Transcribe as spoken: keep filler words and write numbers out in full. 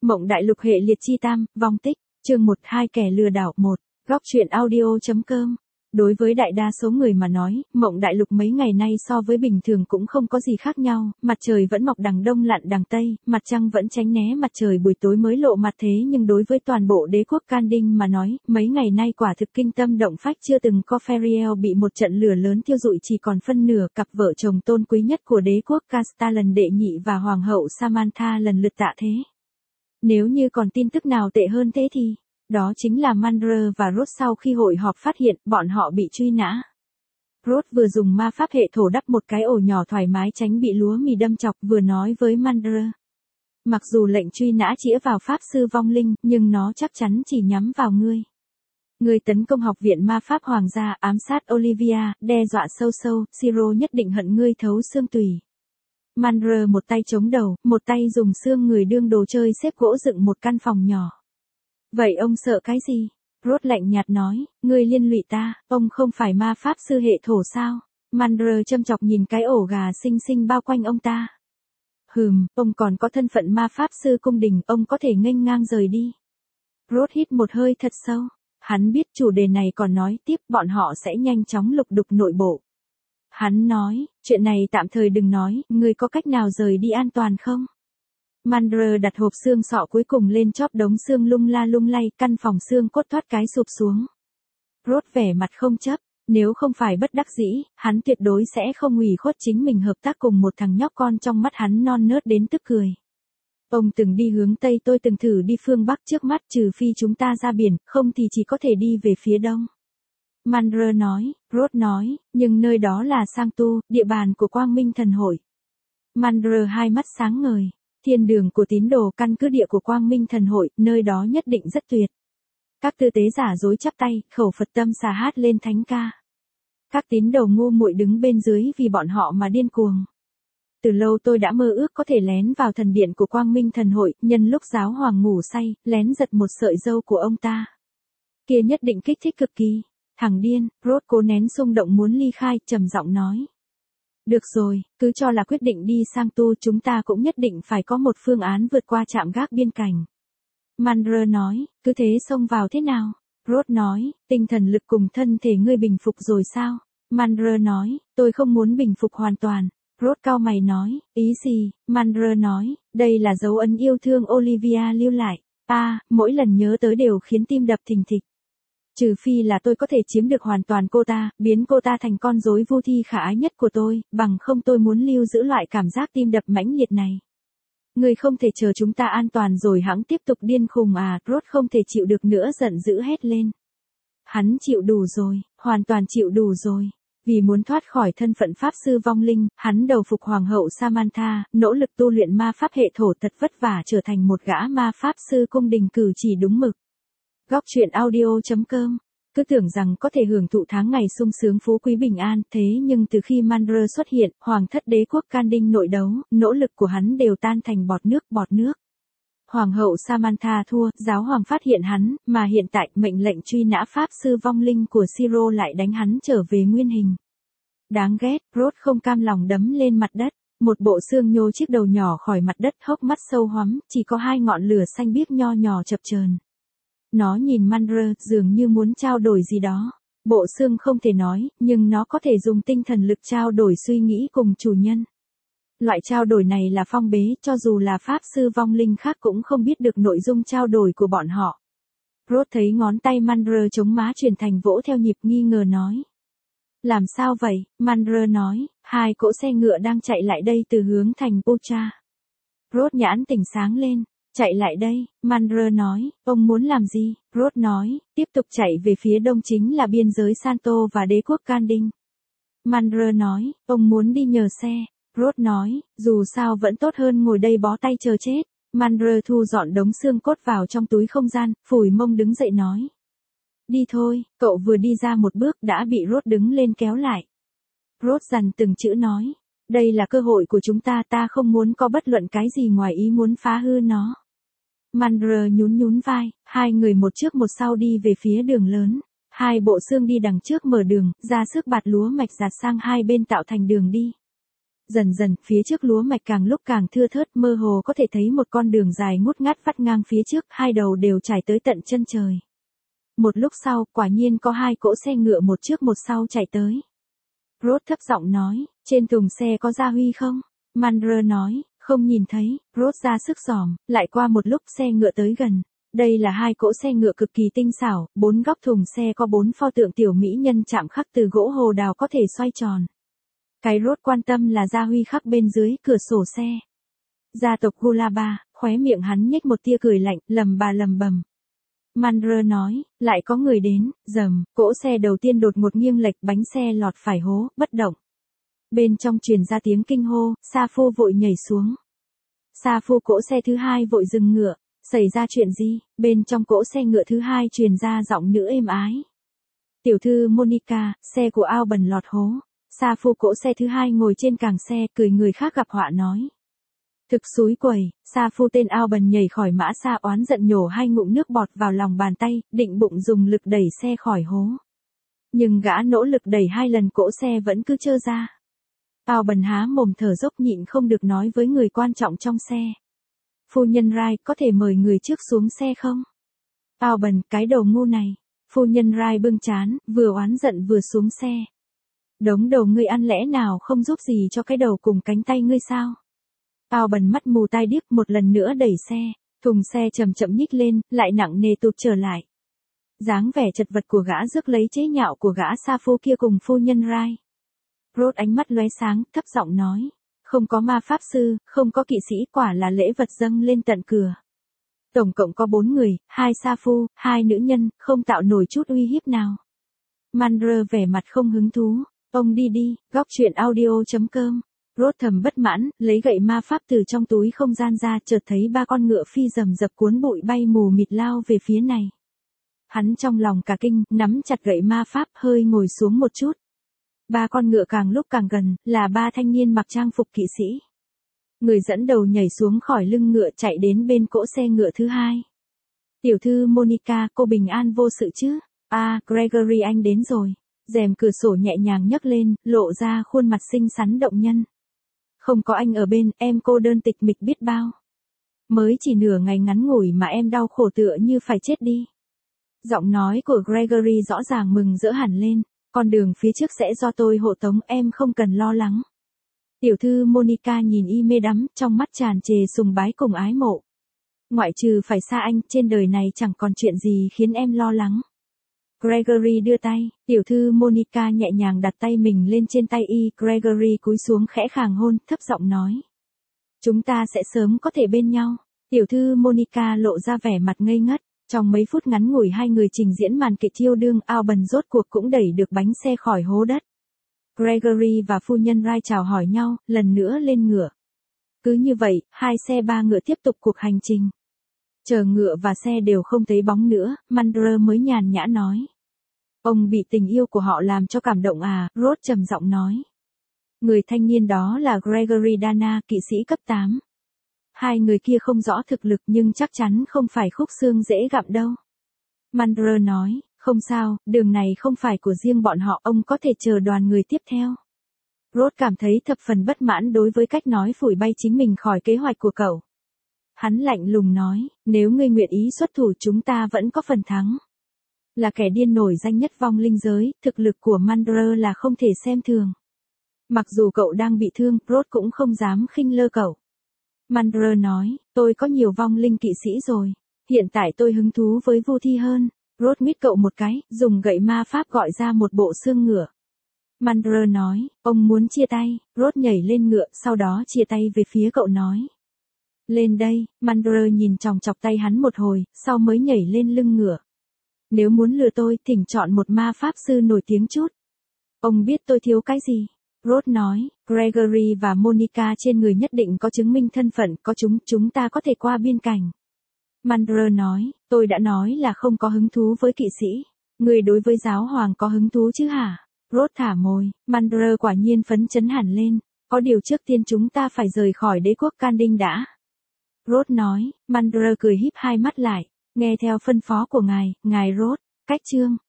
Mộng đại lục hệ liệt chi tam, vong tích, chương một hai kẻ lừa đảo một, góc truyện audio.com. Đối với đại đa số người mà nói, mộng đại lục mấy ngày nay so với bình thường cũng không có gì khác nhau, mặt trời vẫn mọc đằng đông lặn đằng tây, mặt trăng vẫn tránh né mặt trời buổi tối mới lộ mặt thế nhưng đối với toàn bộ đế quốc Kandin mà nói, mấy ngày nay quả thực kinh tâm động phách chưa từng có Feriel bị một trận lửa lớn thiêu rụi chỉ còn phân nửa cặp vợ chồng tôn quý nhất của đế quốc Castellan đệ nhị và hoàng hậu Samantha lần lượt tạ thế. Nếu như còn tin tức nào tệ hơn thế thì, đó chính là Mandra và Rốt sau khi hội họp phát hiện bọn họ bị truy nã. Rốt vừa dùng ma pháp hệ thổ đắp một cái ổ nhỏ thoải mái tránh bị lúa mì đâm chọc vừa nói với Mandra. Mặc dù lệnh truy nã chĩa vào pháp sư vong linh, nhưng nó chắc chắn chỉ nhắm vào ngươi. Ngươi tấn công học viện ma pháp hoàng gia, ám sát Olivia, đe dọa sâu sâu, Siro nhất định hận ngươi thấu xương tủy. Mandra một tay chống đầu, một tay dùng xương người đương đồ chơi xếp gỗ dựng một căn phòng nhỏ. Vậy ông sợ cái gì? Rốt lạnh nhạt nói, ngươi liên lụy ta, ông không phải ma pháp sư hệ thổ sao? Mandra châm chọc nhìn cái ổ gà xinh xinh bao quanh ông ta. Hừm, ông còn có thân phận ma pháp sư cung đình, ông có thể nghênh ngang rời đi. Rốt hít một hơi thật sâu. Hắn biết chủ đề này còn nói tiếp bọn họ sẽ nhanh chóng lục đục nội bộ. Hắn nói, chuyện này tạm thời đừng nói, ngươi có cách nào rời đi an toàn không? Mandra đặt hộp xương sọ cuối cùng lên chóp đống xương lung la lung lay, căn phòng xương cốt thoát cái sụp xuống. Rốt vẻ mặt không chấp, nếu không phải bất đắc dĩ, hắn tuyệt đối sẽ không ủy khuất chính mình hợp tác cùng một thằng nhóc con trong mắt hắn non nớt đến tức cười. Ông từng đi hướng Tây, tôi từng thử đi phương Bắc, trước mắt trừ phi chúng ta ra biển, không thì chỉ có thể đi về phía Đông. Mandra nói, Rốt nói, nhưng nơi đó là Sanctu, địa bàn của Quang Minh Thần Hội. Mandra hai mắt sáng ngời. Thiên đường của tín đồ, căn cứ địa của Quang Minh Thần Hội, nơi đó nhất định rất tuyệt. Các tư tế giả dối chắp tay, khẩu Phật tâm xà hát lên thánh ca. Các tín đồ ngu muội đứng bên dưới vì bọn họ mà điên cuồng. Từ lâu tôi đã mơ ước có thể lén vào thần điện của Quang Minh Thần Hội, nhân lúc giáo hoàng ngủ say, lén giật một sợi râu của ông ta. Kia nhất định kích thích cực kỳ. Thằng điên, Rốt cố nén xung động muốn ly khai, trầm giọng nói. Được rồi, cứ cho là quyết định đi sang tu, chúng ta cũng nhất định phải có một phương án vượt qua trạm gác biên cảnh. Mandra nói, cứ thế xông vào thế nào? Rốt nói, tinh thần lực cùng thân thể ngươi bình phục rồi sao? Mandra nói, tôi không muốn bình phục hoàn toàn. Rốt cau mày nói, ý gì? Mandra nói, đây là dấu ấn yêu thương Olivia lưu lại. À, mỗi lần nhớ tới đều khiến tim đập thình thịch. Trừ phi là tôi có thể chiếm được hoàn toàn cô ta, biến cô ta thành con rối vô thi khả ái nhất của tôi, bằng không tôi muốn lưu giữ loại cảm giác tim đập mãnh liệt này. Người không thể chờ chúng ta an toàn rồi hẵng tiếp tục điên khùng à? Rốt không thể chịu được nữa, giận dữ hét lên. Hắn chịu đủ rồi, hoàn toàn chịu đủ rồi. Vì muốn thoát khỏi thân phận pháp sư vong linh, hắn đầu phục hoàng hậu Samantha, nỗ lực tu luyện ma pháp hệ thổ thật vất vả trở thành một gã ma pháp sư cung đình cử chỉ đúng mực. Góc truyện audio.com. Cứ tưởng rằng có thể hưởng thụ tháng ngày sung sướng phú quý bình an, thế nhưng từ khi Mandra xuất hiện, hoàng thất đế quốc Kandin nội đấu, nỗ lực của hắn đều tan thành bọt nước bọt nước. Hoàng hậu Samantha thua, giáo hoàng phát hiện hắn, mà hiện tại mệnh lệnh truy nã pháp sư vong linh của Siro lại đánh hắn trở về nguyên hình. Đáng ghét, Rốt không cam lòng đấm lên mặt đất. Một bộ xương nhô chiếc đầu nhỏ khỏi mặt đất, hốc mắt sâu hoắm, chỉ có hai ngọn lửa xanh biếc nho nhỏ chập chờn. Nó nhìn Mandra, dường như muốn trao đổi gì đó. Bộ xương không thể nói, nhưng nó có thể dùng tinh thần lực trao đổi suy nghĩ cùng chủ nhân. Loại trao đổi này là phong bế, cho dù là pháp sư vong linh khác cũng không biết được nội dung trao đổi của bọn họ. Rốt thấy ngón tay Mandra chống má chuyển thành vỗ theo nhịp, nghi ngờ nói. Làm sao vậy? Mandra nói, hai cỗ xe ngựa đang chạy lại đây từ hướng thành Pucha. Rốt nhãn tỉnh sáng lên. Chạy lại đây, Mandra nói, ông muốn làm gì? Rốt nói, tiếp tục chạy về phía đông chính là biên giới Santo và đế quốc Kandin. Mandra nói, ông muốn đi nhờ xe. Rốt nói, dù sao vẫn tốt hơn ngồi đây bó tay chờ chết. Mandra thu dọn đống xương cốt vào trong túi không gian, phủi mông đứng dậy nói. Đi thôi, cậu vừa đi ra một bước đã bị Rốt đứng lên kéo lại. Rốt dằn từng chữ nói, đây là cơ hội của chúng ta, ta không muốn có bất luận cái gì ngoài ý muốn phá hư nó. Mandra nhún nhún vai, hai người một trước một sau đi về phía đường lớn. Hai bộ xương đi đằng trước mở đường, ra sức bạt lúa mạch giạt sang hai bên tạo thành đường đi. Dần dần, phía trước lúa mạch càng lúc càng thưa thớt, mơ hồ có thể thấy một con đường dài ngút ngát vắt ngang phía trước, hai đầu đều trải tới tận chân trời. Một lúc sau, quả nhiên có hai cỗ xe ngựa một trước một sau chạy tới. Rốt thấp giọng nói, trên thùng xe có Gia Huy không? Mandler nói, không nhìn thấy. Rốt ra sức dòm, lại qua một lúc xe ngựa tới gần. Đây là hai cỗ xe ngựa cực kỳ tinh xảo, bốn góc thùng xe có bốn pho tượng tiểu mỹ nhân chạm khắc từ gỗ hồ đào có thể xoay tròn. Cái Rốt quan tâm là Gia Huy khắc bên dưới cửa sổ xe. Gia tộc Gulaba, khóe miệng hắn nhếch một tia cười lạnh, lầm bà lầm bầm. Mandler nói, lại có người đến, rầm, cỗ xe đầu tiên đột ngột nghiêng lệch, bánh xe lọt phải hố, bất động. Bên trong truyền ra tiếng kinh hô, Sa Phu vội nhảy xuống. Sa Phu cỗ xe thứ hai vội dừng ngựa, xảy ra chuyện gì? Bên trong cỗ xe ngựa thứ hai truyền ra giọng nữ êm ái. Tiểu thư Monica, xe của Alban lọt hố. Sa Phu cỗ xe thứ hai ngồi trên càng xe, cười người khác gặp họa nói. Thực xúi quẩy, Sa Phu tên Alban nhảy khỏi mã xa oán giận nhổ hai ngụm nước bọt vào lòng bàn tay, định bụng dùng lực đẩy xe khỏi hố. Nhưng gã nỗ lực đẩy hai lần cỗ xe vẫn cứ trơ ra. Alban há mồm thở dốc nhịn không được nói với người quan trọng trong xe. Phu nhân Rai, có thể mời người trước xuống xe không? Alban, cái đầu ngu này. Phu nhân Rai bưng chán, vừa oán giận vừa xuống xe. Đống đầu ngươi ăn lẽ nào không giúp gì cho cái đầu cùng cánh tay ngươi sao? Alban mắt mù tai điếc một lần nữa đẩy xe, thùng xe chậm chậm nhích lên, lại nặng nề tụt trở lại. Dáng vẻ chật vật của gã rước lấy chế nhạo của gã Sa Phu kia cùng phu nhân Rai. Rốt ánh mắt lóe sáng, thấp giọng nói, không có ma pháp sư, không có kỵ sĩ, quả là lễ vật dâng lên tận cửa. Tổng cộng có bốn người, hai Sa Phu, hai nữ nhân, không tạo nổi chút uy hiếp nào. Mandler vẻ mặt không hứng thú, ông đi đi, góc truyện audio chấm com. Rốt thầm bất mãn, lấy gậy ma pháp từ trong túi không gian ra, chợt thấy ba con ngựa phi rầm rập cuốn bụi bay mù mịt lao về phía này. Hắn trong lòng cả kinh, nắm chặt gậy ma pháp, hơi ngồi xuống một chút. Ba con ngựa càng lúc càng gần, là ba thanh niên mặc trang phục kỵ sĩ. Người dẫn đầu nhảy xuống khỏi lưng ngựa chạy đến bên cỗ xe ngựa thứ hai. Tiểu thư Monica, cô bình an vô sự chứ? À, Gregory anh đến rồi. Rèm cửa sổ nhẹ nhàng nhấc lên, lộ ra khuôn mặt xinh xắn động nhân. Không có anh ở bên, em cô đơn tịch mịch biết bao. Mới chỉ nửa ngày ngắn ngủi mà em đau khổ tựa như phải chết đi. Giọng nói của Gregory rõ ràng mừng rỡ hẳn lên. Con đường phía trước sẽ do tôi hộ tống, em không cần lo lắng. Tiểu thư Monica nhìn y mê đắm, trong mắt tràn trề sùng bái cùng ái mộ. Ngoại trừ phải xa anh, trên đời này chẳng còn chuyện gì khiến em lo lắng. Gregory đưa tay, tiểu thư Monica nhẹ nhàng đặt tay mình lên trên tay y, Gregory cúi xuống khẽ khàng hôn, thấp giọng nói. Chúng ta sẽ sớm có thể bên nhau. Tiểu thư Monica lộ ra vẻ mặt ngây ngất. Trong mấy phút ngắn ngủi hai người trình diễn màn kịch chiêu đương, Alban rốt cuộc cũng đẩy được bánh xe khỏi hố đất. Gregory và phu nhân Rai chào hỏi nhau, lần nữa lên ngựa. Cứ như vậy, hai xe ba ngựa tiếp tục cuộc hành trình. Chờ ngựa và xe đều không thấy bóng nữa, Mandler mới nhàn nhã nói. Ông bị tình yêu của họ làm cho cảm động à, Rốt trầm giọng nói. Người thanh niên đó là Gregory Dana, kỵ sĩ cấp tám. Hai người kia không rõ thực lực nhưng chắc chắn không phải khúc xương dễ gặm đâu. Mandler nói, không sao, đường này không phải của riêng bọn họ, ông có thể chờ đoàn người tiếp theo. Rốt cảm thấy thập phần bất mãn đối với cách nói phủi bay chính mình khỏi kế hoạch của cậu. Hắn lạnh lùng nói, nếu ngươi nguyện ý xuất thủ chúng ta vẫn có phần thắng. Là kẻ điên nổi danh nhất vong linh giới, thực lực của Mandler là không thể xem thường. Mặc dù cậu đang bị thương, Rốt cũng không dám khinh lơ cậu. Mandler nói, tôi có nhiều vong linh kỵ sĩ rồi. Hiện tại tôi hứng thú với vô thi hơn. Rốt mít cậu một cái, dùng gậy ma pháp gọi ra một bộ xương ngựa. Mandler nói, ông muốn chia tay. Rốt nhảy lên ngựa, sau đó chia tay về phía cậu nói. Lên đây, Mandler nhìn chòng chọc tay hắn một hồi, sau mới nhảy lên lưng ngựa. Nếu muốn lừa tôi, thỉnh chọn một ma pháp sư nổi tiếng chút. Ông biết tôi thiếu cái gì? Rốt nói, Gregory và Monica trên người nhất định có chứng minh thân phận, có chúng, chúng ta có thể qua biên cảnh. Mandler nói, tôi đã nói là không có hứng thú với kỵ sĩ. Người đối với giáo hoàng có hứng thú chứ hả? Rốt thả môi, Mandler quả nhiên phấn chấn hẳn lên. Có điều trước tiên chúng ta phải rời khỏi đế quốc Can Đinh đã. Rốt nói, Mandler cười híp hai mắt lại. Nghe theo phân phó của ngài, ngài Rốt, cách chương.